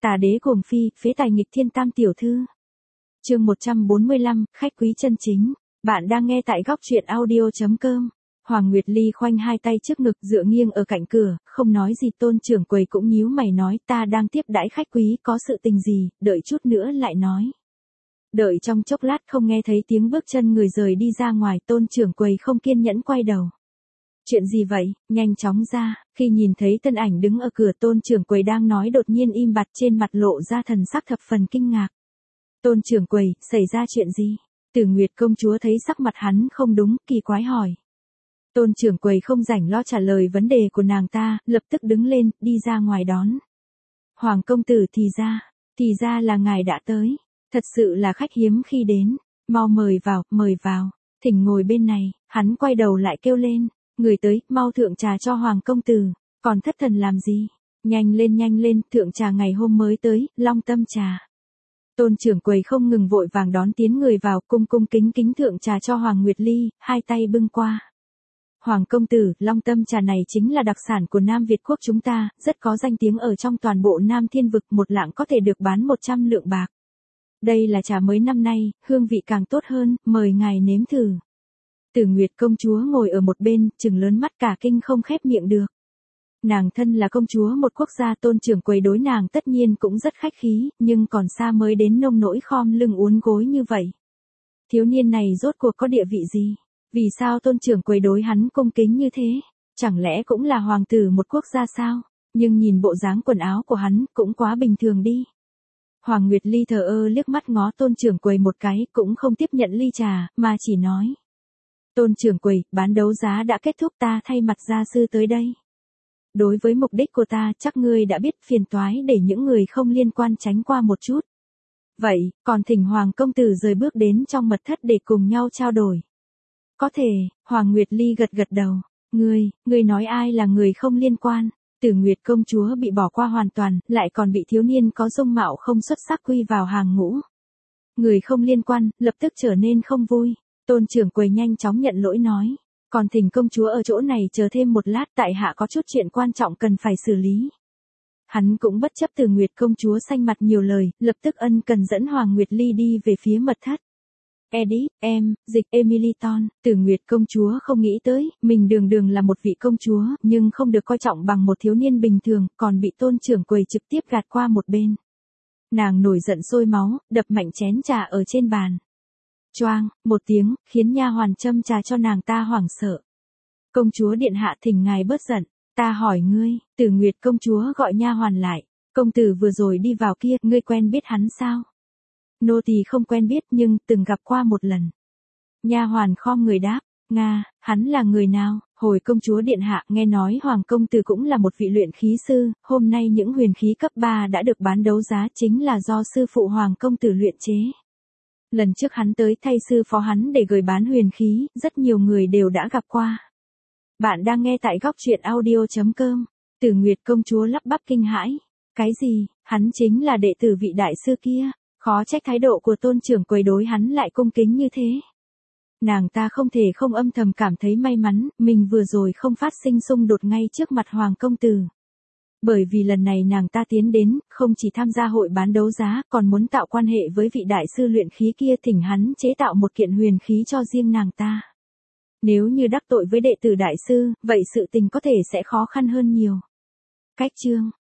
Tà đế cuồng phi, phế tài nghịch thiên tam tiểu thư. Chương 145, khách quý chân chính. Bạn đang nghe tại góc truyện audio.com. Hoàng Nguyệt Ly khoanh hai tay trước ngực dựa nghiêng ở cạnh cửa, không nói gì. Tôn trưởng quầy cũng nhíu mày nói, ta đang tiếp đãi khách quý, có sự tình gì, đợi chút nữa lại nói. Đợi trong chốc lát không nghe thấy tiếng bước chân người rời đi ra ngoài. Tôn trưởng quầy không kiên nhẫn quay đầu. Chuyện gì vậy, nhanh chóng ra. Khi nhìn thấy thân ảnh đứng ở cửa, tôn trưởng quầy đang nói đột nhiên im bặt, trên mặt lộ ra thần sắc thập phần kinh ngạc. Tôn trưởng quầy, xảy ra chuyện gì? Tử Nguyệt công chúa thấy sắc mặt hắn không đúng, kỳ quái hỏi. Tôn trưởng quầy không rảnh lo trả lời vấn đề của nàng ta, lập tức đứng lên, đi ra ngoài đón. Hoàng công tử, thì ra là ngài đã tới. Thật sự là khách hiếm khi đến. Mau mời vào, thỉnh ngồi bên này. Hắn quay đầu lại kêu lên. Người tới, mau thượng trà cho Hoàng công tử. Còn thất thần làm gì? Nhanh lên, thượng trà ngày hôm mới tới, Long Tâm trà. Tôn trưởng quầy không ngừng vội vàng đón tiến người vào, cung kính thượng trà cho Hoàng Nguyệt Ly, hai tay bưng qua. Hoàng công tử, Long Tâm trà này chính là đặc sản của Nam Việt quốc chúng ta, rất có danh tiếng ở trong toàn bộ Nam Thiên vực, một lạng có thể được bán 100 lượng bạc. Đây là trà mới năm nay, hương vị càng tốt hơn, mời ngài nếm thử. Tử Nguyệt công chúa ngồi ở một bên, trừng lớn mắt cả kinh không khép miệng được. Nàng thân là công chúa một quốc gia, tôn trưởng quầy đối nàng tất nhiên cũng rất khách khí, nhưng còn xa mới đến nông nỗi khom lưng uốn gối như vậy. Thiếu niên này rốt cuộc có địa vị gì? Vì sao tôn trưởng quầy đối hắn cung kính như thế? Chẳng lẽ cũng là hoàng tử một quốc gia sao? Nhưng nhìn bộ dáng quần áo của hắn, cũng quá bình thường đi. Hoàng Nguyệt Ly thờ ơ liếc mắt ngó tôn trưởng quầy một cái, cũng không tiếp nhận ly trà, mà chỉ nói. Tôn trưởng quầy, bán đấu giá đã kết thúc, ta thay mặt gia sư tới đây. Đối với mục đích của ta, chắc ngươi đã biết, phiền toái để những người không liên quan tránh qua một chút. Vậy, còn thỉnh Hoàng công tử rời bước đến trong mật thất để cùng nhau trao đổi. Có thể, Hoàng Nguyệt Ly gật đầu. Ngươi nói ai là người không liên quan? Tử Nguyệt công chúa bị bỏ qua hoàn toàn, lại còn bị thiếu niên có dung mạo không xuất sắc quy vào hàng ngũ. Người không liên quan, lập tức trở nên không vui. Tôn trưởng quầy nhanh chóng nhận lỗi nói. Còn thỉnh công chúa ở chỗ này chờ thêm một lát, tại hạ có chút chuyện quan trọng cần phải xử lý. Hắn cũng bất chấp Tử Nguyệt công chúa xanh mặt nhiều lời, lập tức ân cần dẫn Hoàng Nguyệt Ly đi về phía mật thất. Edith, dịch Emiliton, Tử Nguyệt công chúa không nghĩ tới, mình đường là một vị công chúa, nhưng không được coi trọng bằng một thiếu niên bình thường, còn bị tôn trưởng quầy trực tiếp gạt qua một bên. Nàng nổi giận sôi máu, đập mạnh chén trà ở trên bàn. Choang, một tiếng, khiến nha hoàn châm trà cho nàng ta hoảng sợ. Công chúa điện hạ, thỉnh ngài bớt giận, ta hỏi ngươi. Tử Nguyệt công chúa gọi nha hoàn lại. Công tử vừa rồi đi vào kia, ngươi quen biết hắn sao? Nô tỳ không quen biết, nhưng từng gặp qua một lần. Nha hoàn khom người đáp. Nga, hắn là người nào? Hồi công chúa điện hạ, nghe nói Hoàng công tử cũng là một vị luyện khí sư, hôm nay những huyền khí cấp 3 đã được bán đấu giá, chính là do sư phụ Hoàng công tử luyện chế. Lần trước hắn tới thay sư phó hắn để gửi bán huyền khí, rất nhiều người đều đã gặp qua. Bạn đang nghe tại góc truyện audio.com. Tử Nguyệt công chúa lắp bắp kinh hãi. Cái gì, hắn chính là đệ tử vị đại sư kia, khó trách thái độ của tôn trưởng quầy đối hắn lại cung kính như thế. Nàng ta không thể không âm thầm cảm thấy may mắn, mình vừa rồi không phát sinh xung đột ngay trước mặt Hoàng công tử. Bởi vì lần này nàng ta tiến đến, không chỉ tham gia hội bán đấu giá, còn muốn tạo quan hệ với vị đại sư luyện khí kia, thỉnh hắn chế tạo một kiện huyền khí cho riêng nàng ta. Nếu như đắc tội với đệ tử đại sư, vậy sự tình có thể sẽ khó khăn hơn nhiều. Cách chương